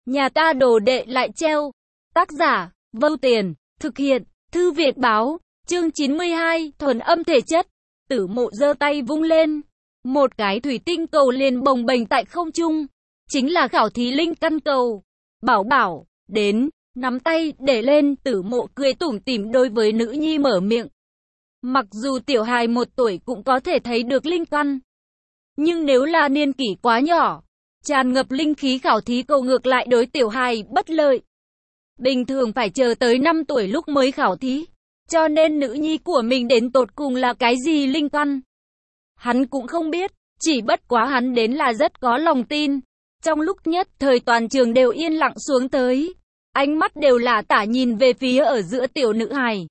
Nhà ta đồ đệ lại treo. Tác giả, Vâu Tiền, thực hiện, Thư Viện Báo, chương 92, thuần âm thể chất. Tử Mộ giơ tay vung lên. Một cái thủy tinh cầu liền bồng bềnh tại không trung. Chính là khảo thí linh căn cầu. Bảo bảo, đến, nắm tay, để lên. Tử Mộ cười tủm tỉm đối với nữ nhi mở miệng. Mặc dù tiểu hài 1 tuổi cũng có thể thấy được linh căn. Nhưng nếu là niên kỷ quá nhỏ, tràn ngập linh khí khảo thí cầu ngược lại đối tiểu hài bất lợi. Bình thường phải chờ tới 5 tuổi lúc mới khảo thí. Cho nên nữ nhi của mình đến tột cùng là cái gì linh căn? Hắn cũng không biết, chỉ bất quá hắn đến là rất có lòng tin. Trong lúc nhất thời toàn trường đều yên lặng xuống tới. Ánh mắt đều là tả nhìn về phía ở giữa tiểu nữ hài.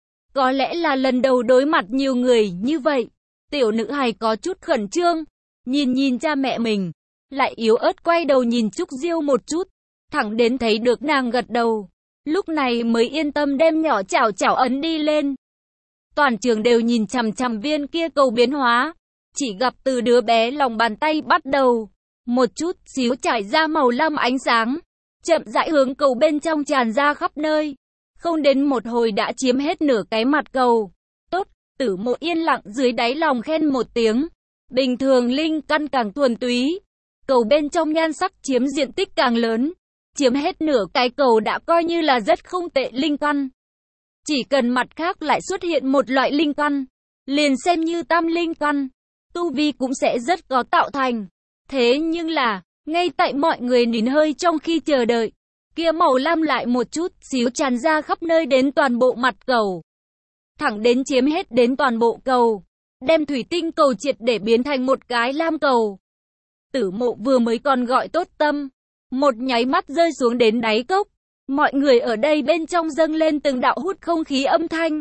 Có lẽ là lần đầu đối mặt nhiều người như vậy. Tiểu nữ hài có chút khẩn trương. Nhìn cha mẹ mình. Lại yếu ớt quay đầu nhìn Trúc Diêu một chút. Thẳng đến thấy được nàng gật đầu. Lúc này mới yên tâm đem nhỏ chảo chảo ấn đi lên. Toàn trường đều nhìn chằm chằm viên kia cầu biến hóa. Chỉ gặp từ đứa bé lòng bàn tay bắt đầu. Một chút xíu trải ra màu lam ánh sáng. Chậm rãi hướng cầu bên trong tràn ra khắp nơi. Không đến một hồi đã chiếm hết nửa cái mặt cầu. Tốt, Tử Mộ yên lặng dưới đáy lòng khen một tiếng. Bình thường linh căn càng thuần túy. Cầu bên trong nhan sắc chiếm diện tích càng lớn. Chiếm hết nửa cái cầu đã coi như là rất không tệ linh căn. Chỉ cần mặt khác lại xuất hiện một loại linh căn, liền xem như tam linh căn, tu vi cũng sẽ rất có tạo thành. Thế nhưng là, ngay tại mọi người nín hơi trong khi chờ đợi, kia màu lam lại một chút xíu tràn ra khắp nơi đến toàn bộ mặt cầu. Thẳng đến chiếm hết đến toàn bộ cầu, đem thủy tinh cầu triệt để biến thành một cái lam cầu. Tử Mộ vừa mới còn gọi tốt tâm, một nháy mắt rơi xuống đến đáy cốc. Mọi người ở đây bên trong dâng lên từng đạo hút không khí âm thanh.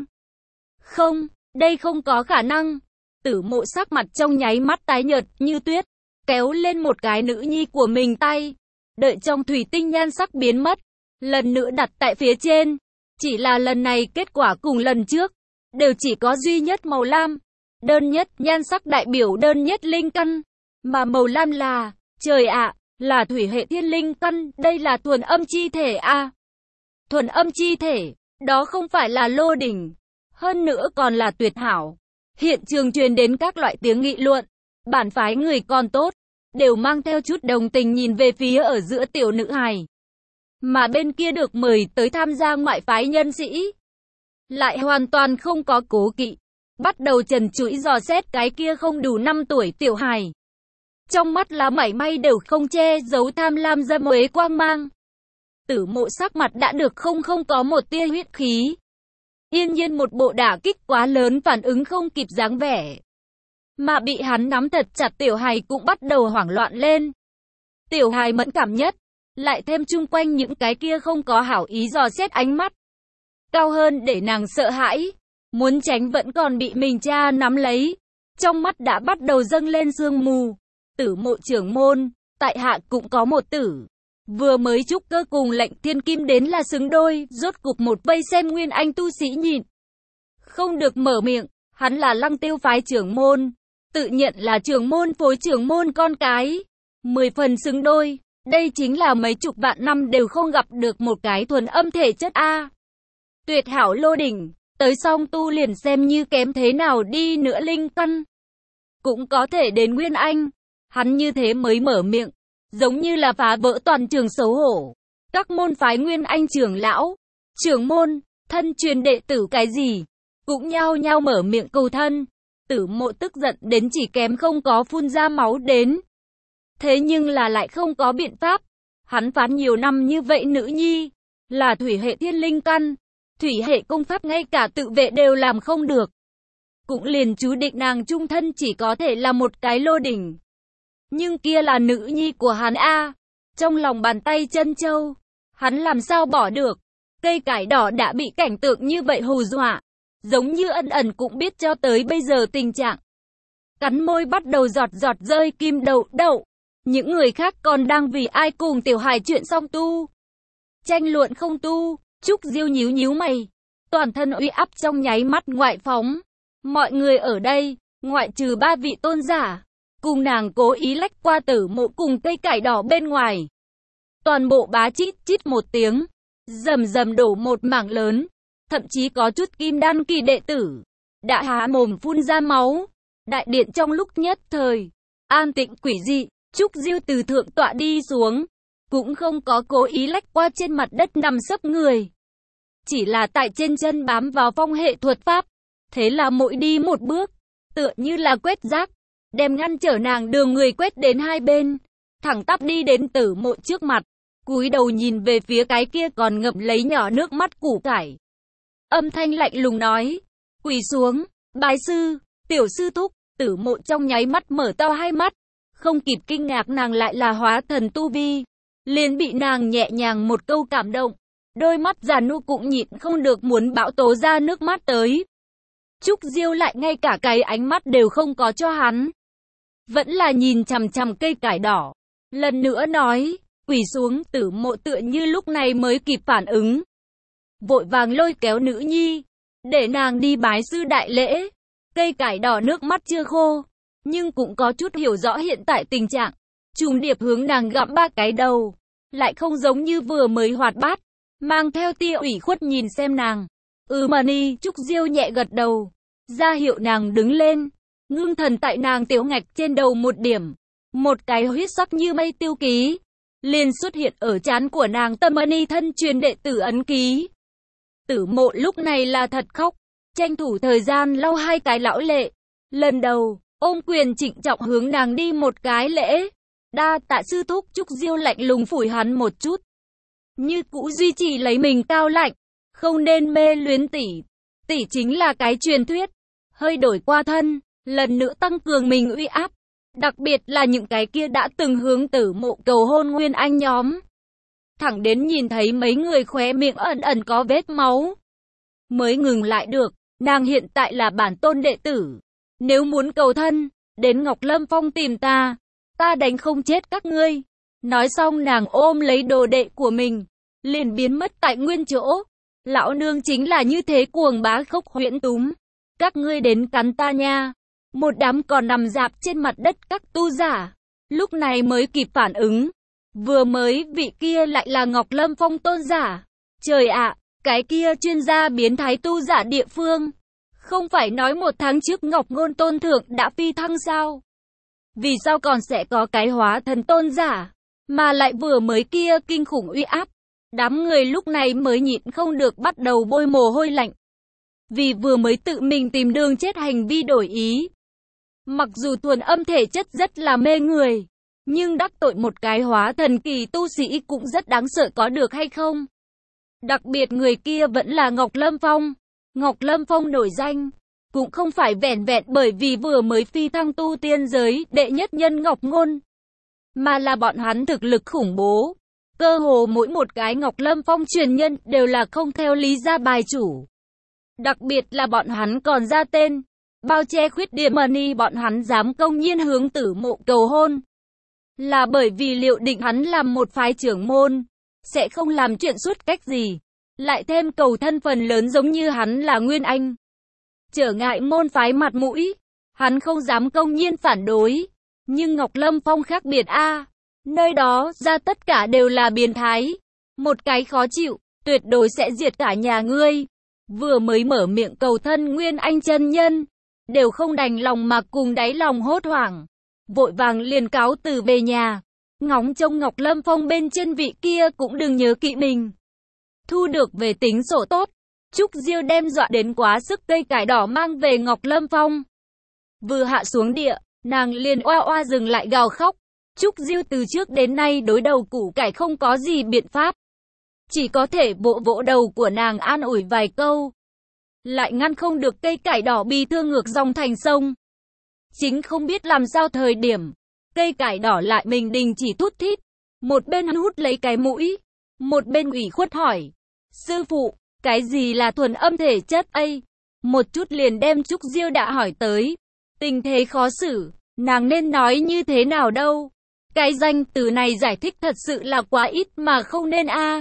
Không, đây không có khả năng. Tử Mộ sắc mặt trong nháy mắt tái nhợt như tuyết, kéo lên một cái nữ nhi của mình tay. Đợi trong thủy tinh nhan sắc biến mất, lần nữa đặt tại phía trên. Chỉ là lần này kết quả cùng lần trước, đều chỉ có duy nhất màu lam. Đơn nhất nhan sắc đại biểu đơn nhất linh căn. Mà màu lam là, trời ạ, là thủy hệ thiên linh căn, đây là thuần âm chi thể a. Thuần âm chi thể, đó không phải là lô đỉnh, hơn nữa còn là tuyệt hảo. Hiện trường truyền đến các loại tiếng nghị luận, bản phái người còn tốt, đều mang theo chút đồng tình nhìn về phía ở giữa tiểu nữ hài. Mà bên kia được mời tới tham gia ngoại phái nhân sĩ, lại hoàn toàn không có cố kỵ, bắt đầu trần trụi dò xét cái kia không đủ 5 tuổi tiểu hài. Trong mắt là mảy may đều không che giấu tham lam dâm uế quang mang. Tử Mộ sắc mặt đã được không có một tia huyết khí. Yên nhiên một bộ đả kích quá lớn phản ứng không kịp dáng vẻ. Mà bị hắn nắm thật chặt tiểu hài cũng bắt đầu hoảng loạn lên. Tiểu hài mẫn cảm nhất, lại thêm chung quanh những cái kia không có hảo ý dò xét ánh mắt. Cao hơn để nàng sợ hãi, muốn tránh vẫn còn bị mình cha nắm lấy. Trong mắt đã bắt đầu dâng lên sương mù. Tử Mộ trưởng môn, tại hạ cũng có một tử. Vừa mới trúc cơ cùng lệnh thiên kim đến là xứng đôi, rốt cục một vây xem nguyên anh tu sĩ nhịn không được mở miệng, hắn là Lăng Tiêu phái trưởng môn, tự nhận là trưởng môn phối trưởng môn con cái, 10 phần xứng đôi, đây chính là mấy chục vạn năm đều không gặp được một cái thuần âm thể chất a. Tuyệt hảo lô đỉnh, tới song tu liền xem như kém thế nào đi nữa linh căn, cũng có thể đến nguyên anh. Hắn như thế mới mở miệng, giống như là phá vỡ toàn trường xấu hổ. Các môn phái nguyên anh trưởng lão, trưởng môn, thân truyền đệ tử cái gì, cũng nhao nhao mở miệng cầu thân. Tử Mộ tức giận đến chỉ kém không có phun ra máu đến. Thế nhưng là lại không có biện pháp. Hắn phán nhiều năm như vậy nữ nhi, là thủy hệ thiên linh căn, thủy hệ công pháp ngay cả tự vệ đều làm không được. Cũng liền chú định nàng trung thân chỉ có thể là một cái lô đỉnh. Nhưng kia là nữ nhi của hắn a. Trong lòng bàn tay chân châu, hắn làm sao bỏ được. Cây cải đỏ đã bị cảnh tượng như vậy hù dọa, giống như ân ẩn cũng biết cho tới bây giờ tình trạng. Cắn môi bắt đầu giọt rơi kim đậu. Những người khác còn đang vì ai cùng tiểu hài chuyện xong tu, tranh luận không tu. Trúc Diêu nhíu mày, toàn thân uy áp trong nháy mắt ngoại phóng. Mọi người ở đây, ngoại trừ 3 vị tôn giả cùng nàng cố ý lách qua Tử Mộ cùng cây cải đỏ bên ngoài, toàn bộ bá chít chít một tiếng, rầm rầm đổ một mảng lớn, thậm chí có chút kim đan kỳ đệ tử đã há mồm phun ra máu. Đại điện trong lúc nhất thời an tĩnh quỷ dị. Trúc Diêu từ thượng tọa đi xuống, cũng không có cố ý lách qua trên mặt đất nằm sấp người, chỉ là tại trên chân bám vào phong hệ thuật pháp. Thế là mỗi đi một bước, tựa như là quét rác, đem ngăn trở nàng đường người quét đến hai bên, thẳng tắp đi đến Tử Mộ trước mặt, cúi đầu nhìn về phía cái kia còn ngậm lấy nhỏ nước mắt củ cải. Âm thanh lạnh lùng nói, quỳ xuống, bái sư, tiểu sư thúc. Tử Mộ trong nháy mắt mở to hai mắt, không kịp kinh ngạc nàng lại là hóa thần tu vi, liền bị nàng nhẹ nhàng một câu cảm động, đôi mắt già nua cũng nhịn không được muốn bão tố ra nước mắt tới. Trúc Diêu lại ngay cả cái ánh mắt đều không có cho hắn, vẫn là nhìn chằm chằm cây cải đỏ, lần nữa nói, quỳ xuống. Tử Mộ tựa như lúc này mới kịp phản ứng, vội vàng lôi kéo nữ nhi, để nàng đi bái sư đại lễ. Cây cải đỏ nước mắt chưa khô, nhưng cũng có chút hiểu rõ hiện tại tình trạng, trùng điệp hướng nàng gặm ba cái đầu, lại không giống như vừa mới hoạt bát, mang theo tia ủy khuất nhìn xem nàng. Mani. Trúc Diêu nhẹ gật đầu, ra hiệu nàng đứng lên, ngưng thần tại nàng tiểu ngạch trên đầu một điểm, một cái huyết sắc như mây tiêu ký liền xuất hiện ở trán của nàng. Tâm Mani thân truyền đệ tử ấn ký. Tử Mộ lúc này là thật khóc, tranh thủ thời gian lau hai cái lão lệ, lần đầu ôm quyền trịnh trọng hướng nàng đi một cái lễ. Đa tạ sư thúc. Trúc Diêu lạnh lùng phủi hắn một chút, như cũ duy trì lấy mình cao lạnh, không nên mê luyến tỷ, tỷ chính là cái truyền thuyết. Hơi đổi qua thân, lần nữa tăng cường mình uy áp, đặc biệt là những cái kia đã từng hướng Tử Mộ cầu hôn nguyên anh nhóm, thẳng đến nhìn thấy mấy người khóe miệng ẩn ẩn có vết máu mới ngừng lại được. Nàng hiện tại là bản tôn đệ tử, nếu muốn cầu thân, đến Ngọc Lâm Phong tìm ta, ta đánh không chết các ngươi. Nói xong nàng ôm lấy đồ đệ của mình, liền biến mất tại nguyên chỗ. Lão nương chính là như thế cuồng bá khốc huyễn túm, các ngươi đến cắn ta nha. Một đám còn nằm rạp trên mặt đất các tu giả, lúc này mới kịp phản ứng, vừa mới vị kia lại là Ngọc Lâm Phong tôn giả. Trời ạ, cái kia chuyên gia biến thái tu giả địa phương, không phải nói một tháng trước Ngọc Ngôn tôn thượng đã phi thăng sao? Vì sao còn sẽ có cái hóa thần tôn giả, mà lại vừa mới kia kinh khủng uy áp? Đám người lúc này mới nhịn không được bắt đầu bôi mồ hôi lạnh, vì vừa mới tự mình tìm đường chết hành vi đổi ý. Mặc dù thuần âm thể chất rất là mê người, nhưng đắc tội một cái hóa thần kỳ tu sĩ cũng rất đáng sợ, có được hay không? Đặc biệt người kia vẫn là Ngọc Lâm Phong. Ngọc Lâm Phong nổi danh, cũng không phải vẻn vẹn bởi vì vừa mới phi thăng tu tiên giới đệ nhất nhân Ngọc Ngôn, mà là bọn hắn thực lực khủng bố. Cơ hồ mỗi một cái Ngọc Lâm Phong truyền nhân đều là không theo lý ra bài chủ. Đặc biệt là bọn hắn còn ra tên, bao che khuyết điểm. Mani bọn hắn dám công nhiên hướng Tử Mộ cầu hôn, là bởi vì liệu định hắn làm một phái trưởng môn, sẽ không làm chuyện suốt cách gì. Lại thêm cầu thân phần lớn giống như hắn là Nguyên Anh, trở ngại môn phái mặt mũi, hắn không dám công nhiên phản đối. Nhưng Ngọc Lâm Phong khác biệt a, nơi đó ra tất cả đều là biến thái, một cái khó chịu, tuyệt đối sẽ diệt cả nhà ngươi. Vừa mới mở miệng cầu thân Nguyên Anh chân nhân, đều không đành lòng mà cùng đáy lòng hốt hoảng, vội vàng liền cáo từ về nhà, ngóng trông Ngọc Lâm Phong bên trên vị kia cũng đừng nhớ kỵ mình, thu được về tính sổ tốt. Trúc Diêu đem dọa đến quá sức cây cải đỏ mang về Ngọc Lâm Phong, vừa hạ xuống địa, nàng liền oa oa dừng lại gào khóc. Trúc Diêu từ trước đến nay đối đầu củ cải không có gì biện pháp, chỉ có thể vỗ vỗ đầu của nàng an ủi vài câu, lại ngăn không được cây cải đỏ bi thương ngược dòng thành sông. Chính không biết làm sao thời điểm, cây cải đỏ lại mình đình chỉ thút thít, một bên hút lấy cái mũi, một bên ủy khuất hỏi, sư phụ, cái gì là thuần âm thể chất ấy? Một chút liền đem Trúc Diêu đã hỏi tới, tình thế khó xử, nàng nên nói như thế nào đâu? Cái danh từ này giải thích thật sự là quá ít mà không nên a.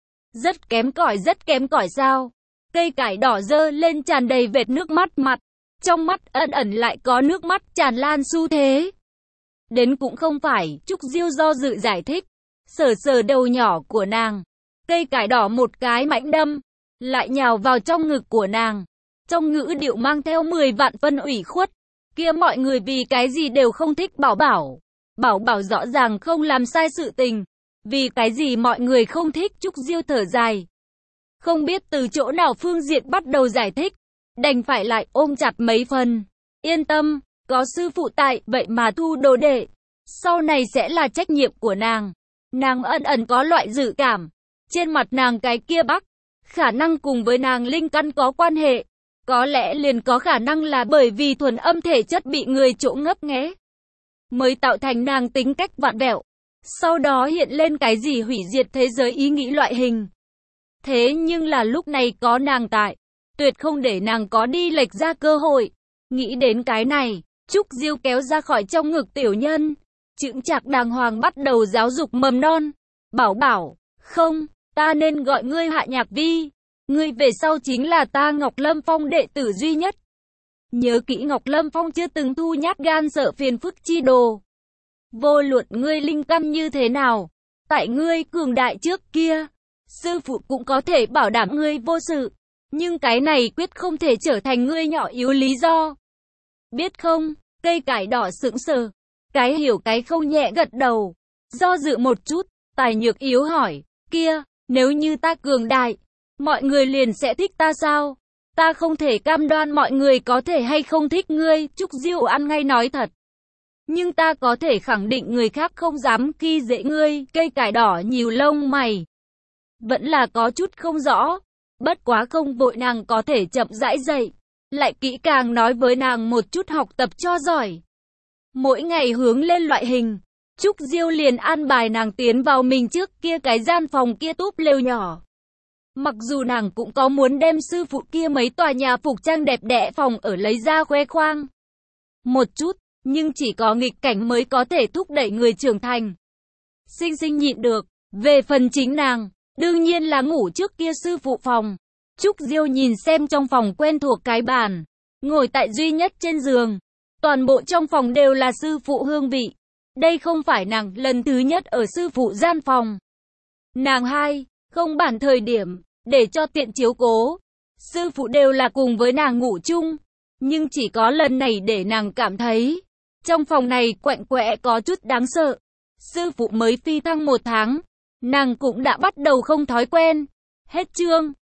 Rất kém cỏi sao? Cây cải đỏ dơ lên tràn đầy vệt nước mắt mặt, trong mắt ẩn ẩn lại có nước mắt tràn lan xu thế. Đến cũng không phải. Trúc Diêu do dự giải thích, sờ sờ đầu nhỏ của nàng. Cây cải đỏ một cái mãnh đâm, lại nhào vào trong ngực của nàng. Trong ngữ điệu mang theo 10 vạn phân ủy khuất. Kia mọi người vì cái gì đều không thích Bảo Bảo. Bảo Bảo rõ ràng không làm sai sự tình. Vì cái gì mọi người không thích? Trúc Diêu thở dài. Không biết từ chỗ nào phương diện bắt đầu giải thích. Đành phải lại ôm chặt mấy phần. Yên tâm, có sư phụ tại, vậy mà thu đồ đệ. Sau này sẽ là trách nhiệm của nàng. Nàng ẩn ẩn có loại dự cảm. Trên mặt nàng cái kia bắc, khả năng cùng với nàng linh căn có quan hệ. Có lẽ liền có khả năng là bởi vì thuần âm thể chất bị người chỗ ngấp nghé, mới tạo thành nàng tính cách vặn vẹo. Sau đó hiện lên cái gì hủy diệt thế giới ý nghĩ loại hình. Thế nhưng là lúc này có nàng tại, tuyệt không để nàng có đi lệch ra cơ hội. Nghĩ đến cái này, Trúc Diêu kéo ra khỏi trong ngực tiểu nhân, chững chạc đàng hoàng bắt đầu giáo dục mầm non. Bảo Bảo, không, ta nên gọi ngươi Hạ Nhạc Vi. Ngươi về sau chính là ta Ngọc Lâm Phong đệ tử duy nhất. Nhớ kỹ Ngọc Lâm Phong chưa từng thu nhát gan sợ phiền phức chi đồ. Vô luận ngươi linh căn như thế nào, tại ngươi cường đại trước kia, sư phụ cũng có thể bảo đảm ngươi vô sự. Nhưng cái này quyết không thể trở thành ngươi nhỏ yếu lý do. Biết không? Cây cải đỏ sững sờ, cái hiểu cái không nhẹ gật đầu. Do dự một chút, Tài Nhược yếu hỏi, kia, nếu như ta cường đại, mọi người liền sẽ thích ta sao? Ta không thể cam đoan mọi người có thể hay không thích ngươi. Trúc Diêu ăn ngay nói thật. Nhưng ta có thể khẳng định người khác không dám khi dễ ngươi. Cây cải đỏ nhíu lông mày, vẫn là có chút không rõ. Bất quá không vội, nàng có thể chậm rãi dậy, lại kỹ càng nói với nàng một chút học tập cho giỏi. Mỗi ngày hướng lên loại hình. Trúc Diêu liền an bài nàng tiến vào mình trước kia cái gian phòng kia túp lều nhỏ. Mặc dù nàng cũng có muốn đem sư phụ kia mấy tòa nhà phục trang đẹp đẽ phòng ở lấy ra khoe khoang một chút, nhưng chỉ có nghịch cảnh mới có thể thúc đẩy người trưởng thành. Sinh sinh nhịn được. Về phần chính nàng, đương nhiên là ngủ trước kia sư phụ phòng. Trúc Diêu nhìn xem trong phòng quen thuộc cái bàn, ngồi tại duy nhất trên giường. Toàn bộ trong phòng đều là sư phụ hương vị. Đây không phải nàng lần thứ nhất ở sư phụ gian phòng. Nàng không bản thời điểm, để cho tiện chiếu cố, sư phụ đều là cùng với nàng ngủ chung. Nhưng chỉ có lần này để nàng cảm thấy, trong phòng này quạnh quẽ có chút đáng sợ. Sư phụ mới phi thăng 1 tháng, nàng cũng đã bắt đầu không thói quen. Hết chương.